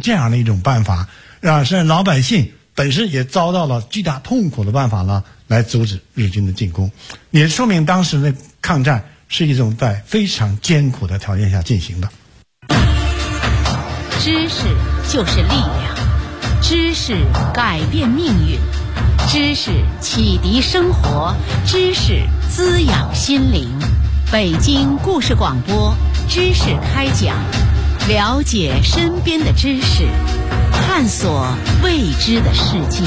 这样的一种办法，让老百姓本身也遭到了巨大痛苦的办法呢，来阻止日军的进攻，也说明当时的抗战是一种在非常艰苦的条件下进行的。 知识就是力量，知识改变命运，知识启迪生活，知识滋养心灵。北京故事广播，知识开讲，了解身边的知识，探索未知的世界。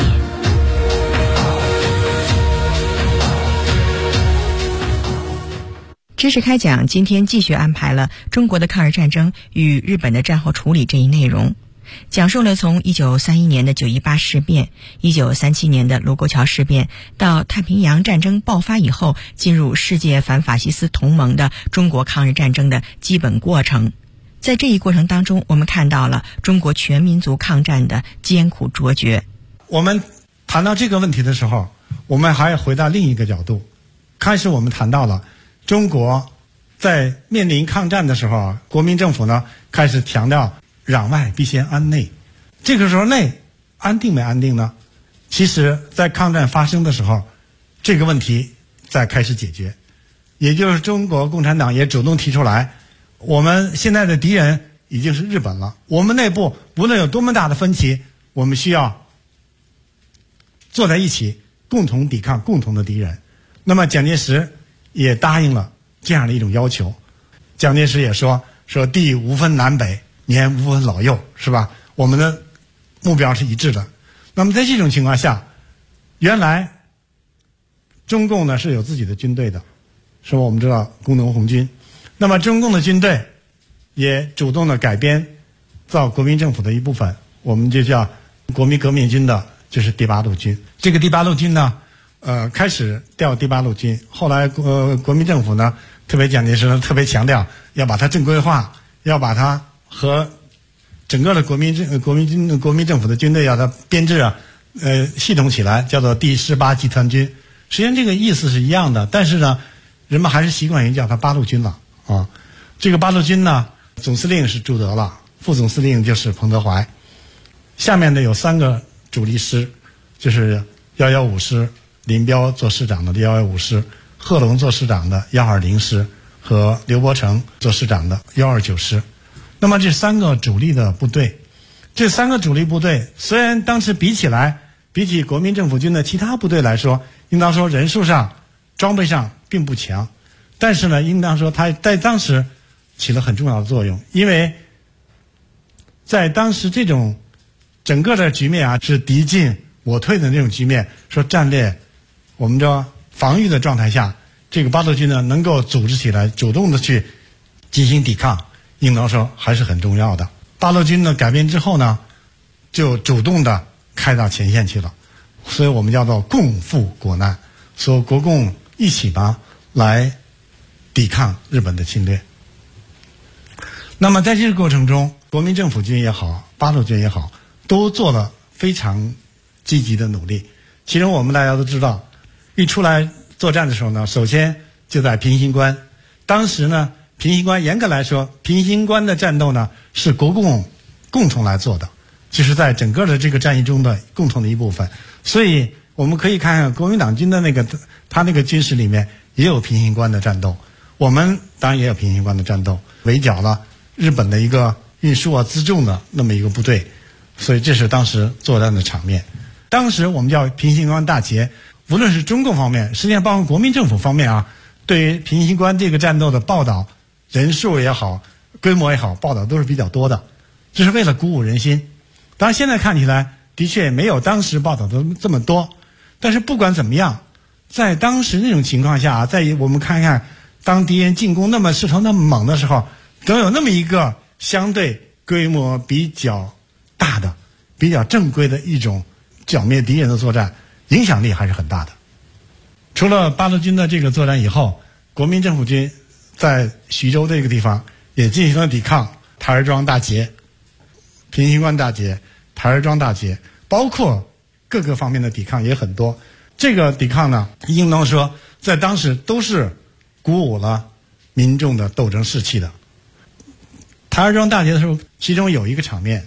知识开讲今天继续安排了中国的抗日战争与日本的战后处理这一内容，讲述了从1931年的9·18事变、1937年的卢沟桥事变到太平洋战争爆发以后进入世界反法西斯同盟的中国抗日战争的基本过程。在这一过程当中，我们看到了中国全民族抗战的艰苦卓绝。 我们谈到这个问题的时候，我们还要回到另一个角度。开始我们谈到了中国在面临抗战的时候，国民政府呢开始强调攘外必先安内。这个时候内安定没安定呢？其实在抗战发生的时候，这个问题在开始解决，也就是中国共产党也主动提出来，我们现在的敌人已经是日本了，我们内部无论有多么大的分歧，我们需要坐在一起共同抵抗共同的敌人。那么蒋介石也答应了这样的一种要求。蒋介石也说地无分南北，年无分老幼，是吧？我们的目标是一致的。那么在这种情况下，原来中共呢是有自己的军队的，是吧？我们知道工农红军。那么中共的军队也主动的改编造国民政府的一部分，我们就叫国民革命军的，就是第八路军。这个第八路军呢开始调第八路军，后来国民政府呢，特别蒋介石呢特别强调要把它正规化，要把它和整个的国民政府的军队要它编制系统起来，叫做第18集团军。实际上这个意思是一样的，但是呢人们还是习惯于叫它八路军了啊。这个八路军呢，总司令是朱德了，副总司令就是彭德怀，下面呢有3个主力师，就是115师，林彪做师长的115师，贺龙做师长的120师，和刘伯承做师长的129师。那么这3个主力的部队，这3个主力部队虽然当时比起国民政府军的其他部队来说，应当说人数上装备上并不强，但是呢应当说它在当时起了很重要的作用。因为在当时这种整个的局面是敌进我退的那种局面，说战略我们说防御的状态下，这个八路军呢能够组织起来，主动的去进行抵抗，应当说还是很重要的。八路军呢改编之后呢，就主动的开到前线去了，所以我们叫做共赴国难，说国共一起吧来抵抗日本的侵略。那么在这个过程中，国民政府军也好，八路军也好，都做了非常积极的努力。其中我们大家都知道，一出来作战的时候呢，首先就在平型关。当时呢，平型关严格来说，平型关的战斗呢是国共共同来做的，就是在整个的这个战役中的共同的一部分。所以我们可以看看国民党军的他那个军事里面也有平型关的战斗，我们当然也有平型关的战斗，围剿了日本的一个运输辎重的那么一个部队，所以这是当时作战的场面。当时我们叫平型关大捷，无论是中共方面，实际上包括国民政府方面对于平型关这个战斗的报道，人数也好，规模也好，报道都是比较多的，这是为了鼓舞人心。当然现在看起来的确没有当时报道的这么多，但是不管怎么样，在当时那种情况下在我们看看当敌人进攻势头那么猛的时候，总有那么一个相对规模比较大的、比较正规的一种剿灭敌人的作战，影响力还是很大的。除了八路军的这个作战以后，国民政府军在徐州这个地方也进行了抵抗，台儿庄大捷、平型关大捷、台儿庄大捷，包括各个方面的抵抗也很多。这个抵抗呢，应当说在当时都是鼓舞了民众的斗争士气的。台儿庄大捷的时候，其中有一个场面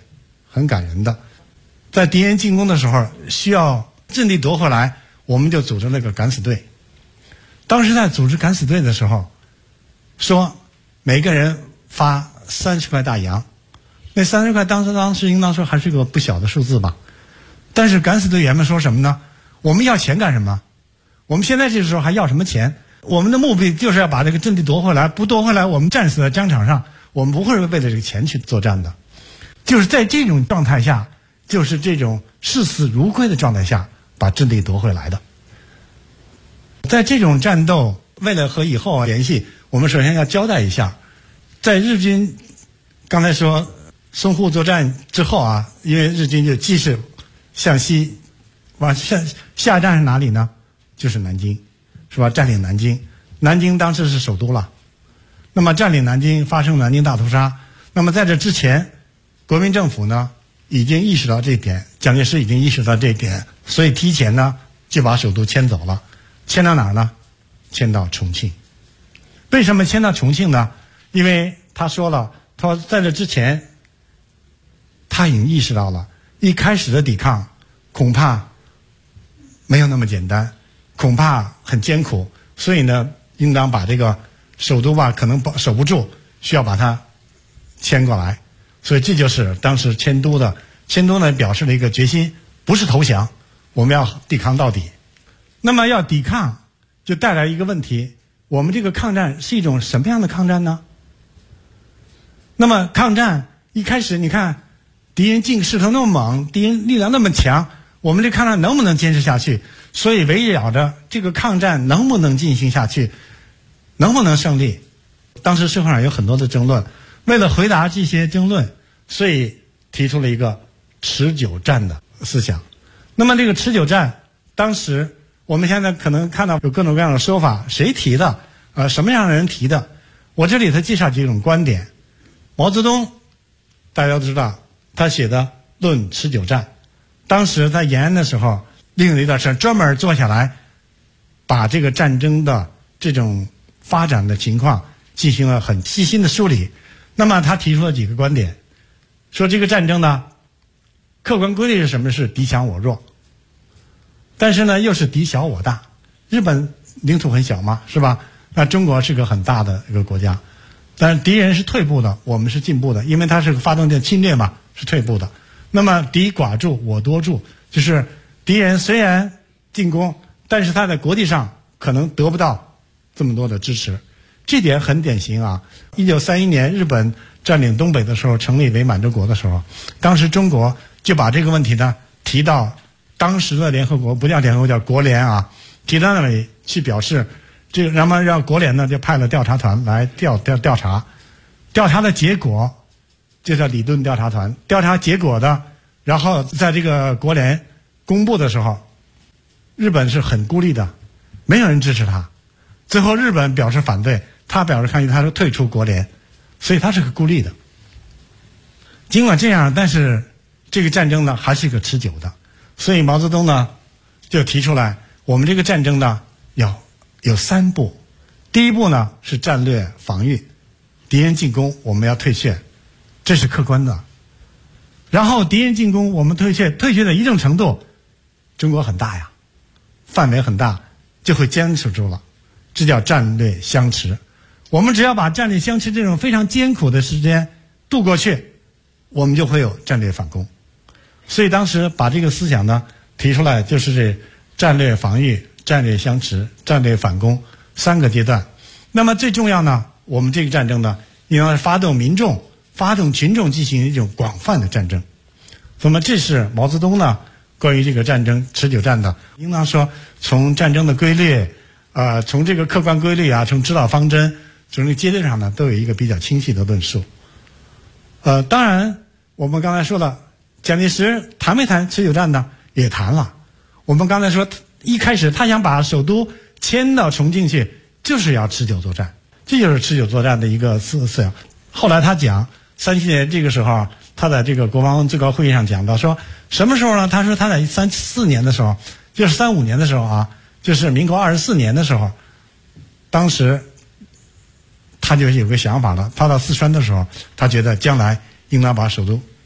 很感人的。在敌人进攻的时候，需要阵地夺回来，我们就组织了个敢死队。当时在组织敢死队的时候，说每个人发30块大洋，那30块当时应当说还是个不小的数字吧。但是敢死队员们说什么呢？我们要钱干什么？我们现在这个时候还要什么钱？我们的目的就是要把这个阵地夺回来，不夺回来我们战死在疆场上，我们不会为了这个钱去作战的。就是在这种状态下，就是这种视死如归的状态下把阵地夺回来的。在这种战斗，为了和以后联系，我们首先要交代一下，在日军刚才说淞沪作战之后啊，因为日军就继续向西往下一站是哪里呢？就是南京，是吧？占领南京，南京当时是首都了。那么占领南京，发生南京大屠杀。那么在这之前，国民政府呢已经意识到这一点，蒋介石已经意识到这一点，所以提前呢就把首都迁走了。迁到哪儿呢？迁到重庆。为什么迁到重庆呢？因为他说了，他说在这之前他已经意识到了，一开始的抵抗恐怕没有那么简单，恐怕很艰苦，所以呢应当把这个首都吧可能守不住，需要把它迁过来。所以这就是当时迁都呢表示了一个决心，不是投降，我们要抵抗到底。那么要抵抗就带来一个问题，我们这个抗战是一种什么样的抗战呢？那么抗战一开始你看敌人势头那么猛，敌人力量那么强，我们这抗战能不能坚持下去？所以围绕着这个抗战能不能进行下去，能不能胜利，当时社会上有很多的争论。为了回答这些争论，所以提出了一个持久战的思想。那么这个持久战，当时我们现在可能看到有各种各样的说法，谁提的？什么样的人提的？我这里头介绍几种观点。毛泽东大家都知道，他写的《论持久战》，当时在延安的时候，利用了一段时间专门坐下来，把这个战争的这种发展的情况进行了很细心的梳理。那么他提出了几个观点，说这个战争呢，客观规律是什么？是敌强我弱，但是呢又是敌小我大。日本领土很小嘛，是吧？那中国是个很大的一个国家，但是敌人是退步的，我们是进步的，因为他是发动的侵略嘛，是退步的。那么敌寡助我多助，就是敌人虽然进攻，但是他在国际上可能得不到这么多的支持。这点很典型啊！1931年日本占领东北的时候，成立伪满洲国的时候，当时中国就把这个问题呢提到当时的联合国，不叫联合国，叫国联啊，提到那里去表示这个，然后让国联呢就派了调查团来调查，调查的结果就叫里顿调查团，调查结果的，然后在这个国联公布的时候，日本是很孤立的，没有人支持他，最后日本表示反对。他表示抗议，他说退出国联，所以他是个孤立的。尽管这样，但是这个战争呢还是一个持久的，所以毛泽东呢就提出来，我们这个战争呢要有3步。第一步呢是战略防御，敌人进攻我们要退却，这是客观的。然后敌人进攻我们退却的一定程度，中国很大呀，范围很大，就会坚持住了，这叫战略相持。我们只要把战略相持这种非常艰苦的时间度过去，我们就会有战略反攻。所以当时把这个思想呢提出来，就是这战略防御、战略相持、战略反攻3个阶段。那么最重要呢，我们这个战争呢，应当发动群众进行一种广泛的战争。那么这是毛泽东呢关于这个战争持久战的，应当说从战争的规律，从这个客观规律啊，从指导方针，从这个阶段上呢，都有一个比较清晰的论述。当然我们刚才说了，蒋介石谈没谈持久战呢？也谈了。我们刚才说一开始他想把首都迁到重庆去，就是要持久作战，这就是持久作战的一个思想。后来他讲37年这个时候，他在这个国防最高会议上讲到说，什么时候呢？他说他在34年的时候，就是35年的时候啊，就是民国24年的时候，当时他就有个想法了。他到四川的时候，他觉得将来应当把首都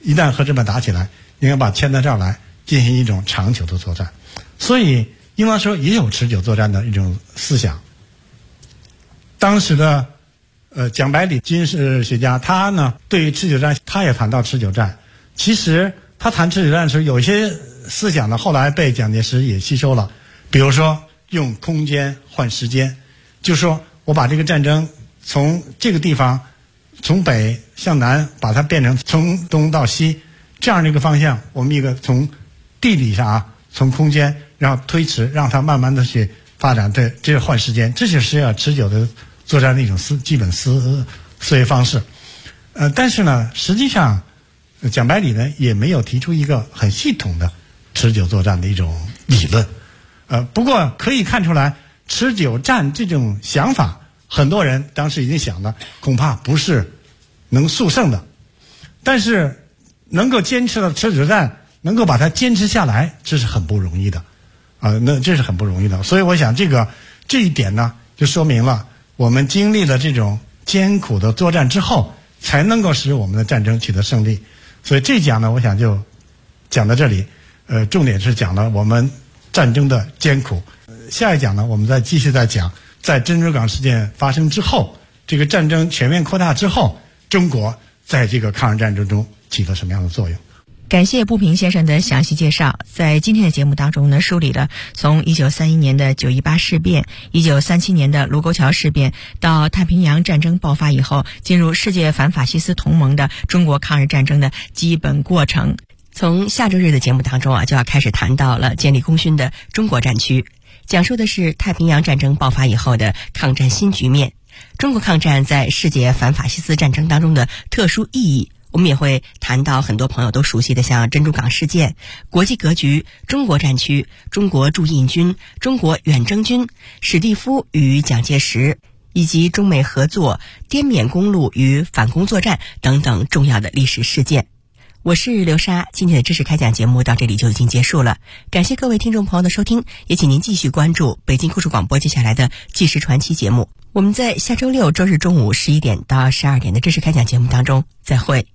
一旦和日本打起来，应该把牵到这儿来进行一种长久的作战。所以应当说也有持久作战的一种思想。当时的蒋百里军事学家，他呢对于持久战他也谈到持久战。其实他谈持久战时有一些思想呢后来被蒋介石也吸收了，比如说用空间换时间，就是说我把这个战争从这个地方从北向南把它变成从东到西这样的一个方向，我们一个从地理上从空间然后推迟让它慢慢的去发展，这是换时间，这就是要持久的作战的一种基本思维方式。但是呢实际上蒋百里呢也没有提出一个很系统的持久作战的一种理论。不过可以看出来持久战这种想法很多人当时已经想了，恐怕不是能速胜的，但是能够坚持到持久战，能够把它坚持下来，这是很不容易的那这是很不容易的。所以我想这一点呢就说明了我们经历了这种艰苦的作战之后才能够使我们的战争取得胜利。所以这一讲呢我想就讲到这里，重点是讲了我们战争的艰苦。下一讲呢我们再继续再讲在珍珠港事件发生之后，这个战争全面扩大之后，中国在这个抗日战争中起了什么样的作用。 感谢步平先生的详细介绍。在今天的节目当中呢，梳理了从1931年的9·18事变、1937年的卢沟桥事变到太平洋战争爆发以后进入世界反法西斯同盟的中国抗日战争的基本过程。从下周日的节目当中就要开始谈到了建立功勋的中国战区，讲述的是太平洋战争爆发以后的抗战新局面，中国抗战在世界反法西斯战争当中的特殊意义。我们也会谈到很多朋友都熟悉的像珍珠港事件、国际格局、中国战区、中国驻印军、中国远征军、史蒂夫与蒋介石，以及中美合作、滇缅公路与反攻作战等等重要的历史事件。我是刘莎，今天的知识开讲节目到这里就已经结束了，感谢各位听众朋友的收听，也请您继续关注北京故事广播接下来的纪实传奇节目。我们在下周六周日中午11点到12点的知识开讲节目当中再会。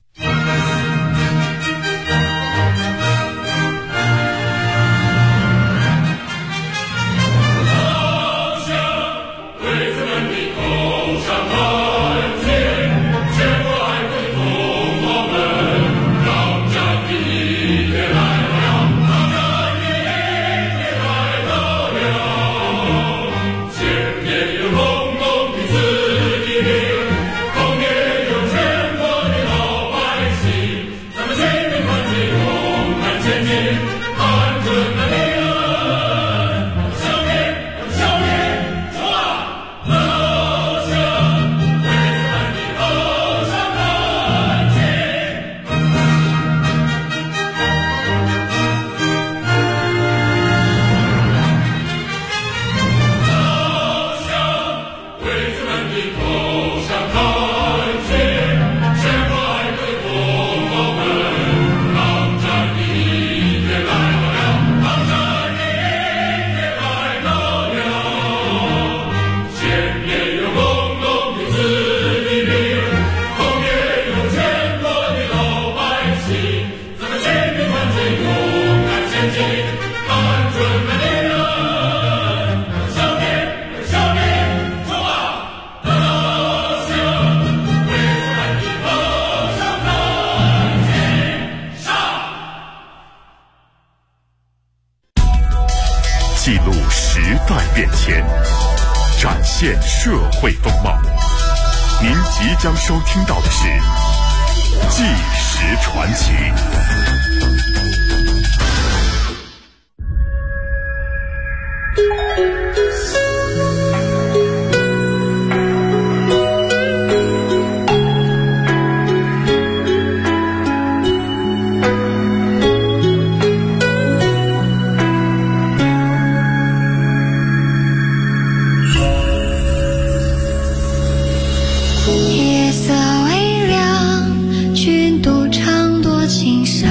记录时代变迁，展现社会风貌。您即将收听到的是《纪实传奇》。 夜色微凉，君独唱多情深。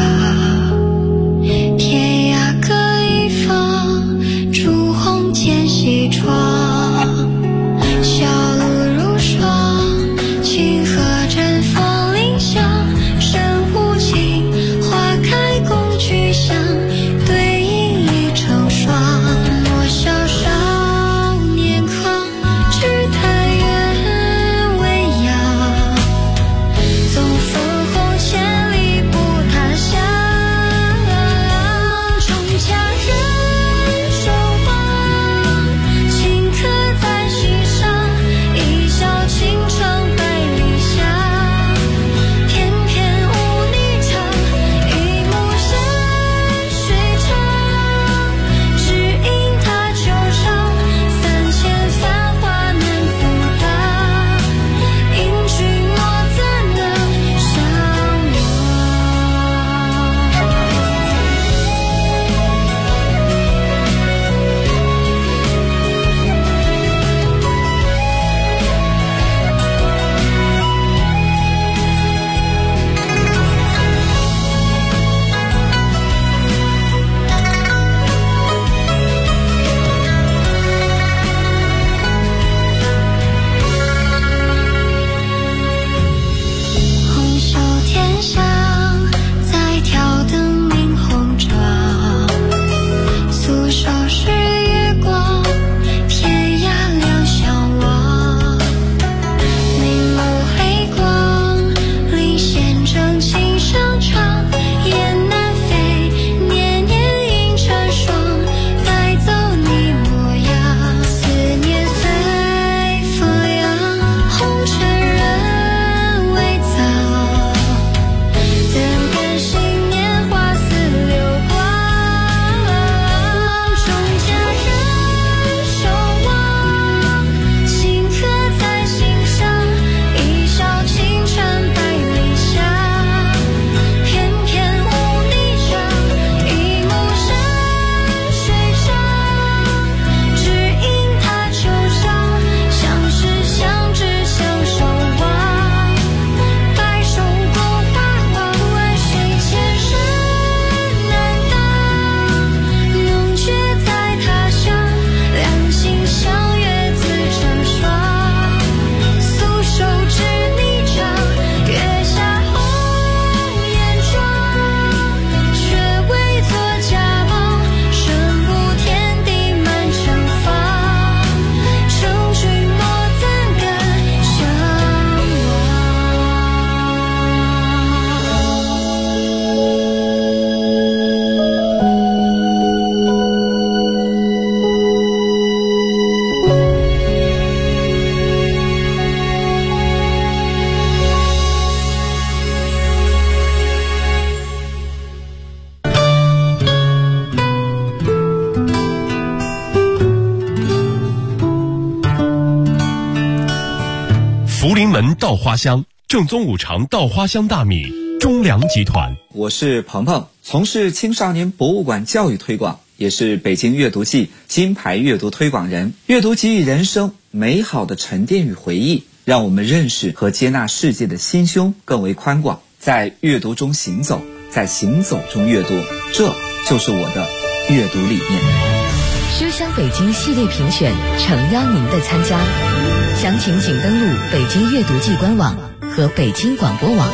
门稻花香，正宗五常稻花香大米，中粮集团。 我是鹏鹏，从事青少年博物馆教育推广，也是北京阅读季金牌阅读推广人。阅读给予人生美好的沉淀与回忆，让我们认识和接纳世界的心胸更为宽广。在阅读中行走，在行走中阅读，这就是我的阅读理念。 书香北京系列评选诚邀您的参加，详情请登录北京阅读季官网和北京广播网。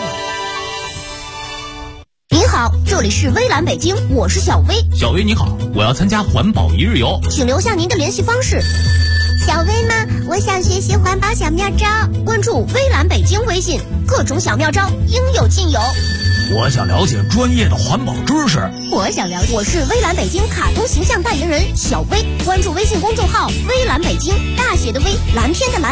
您好，这里是微蓝北京，我是小薇。 小薇你好，我要参加环保一日游， 请留下您的联系方式。 小薇吗？我想学习环保小妙招， 关注微蓝北京微信，各种小妙招应有尽有。 我想了解专业的环保知识， 我想了解。我是微蓝北京卡通形象代言人小薇，关注微信公众号微蓝北京，大写的微，蓝天的蓝。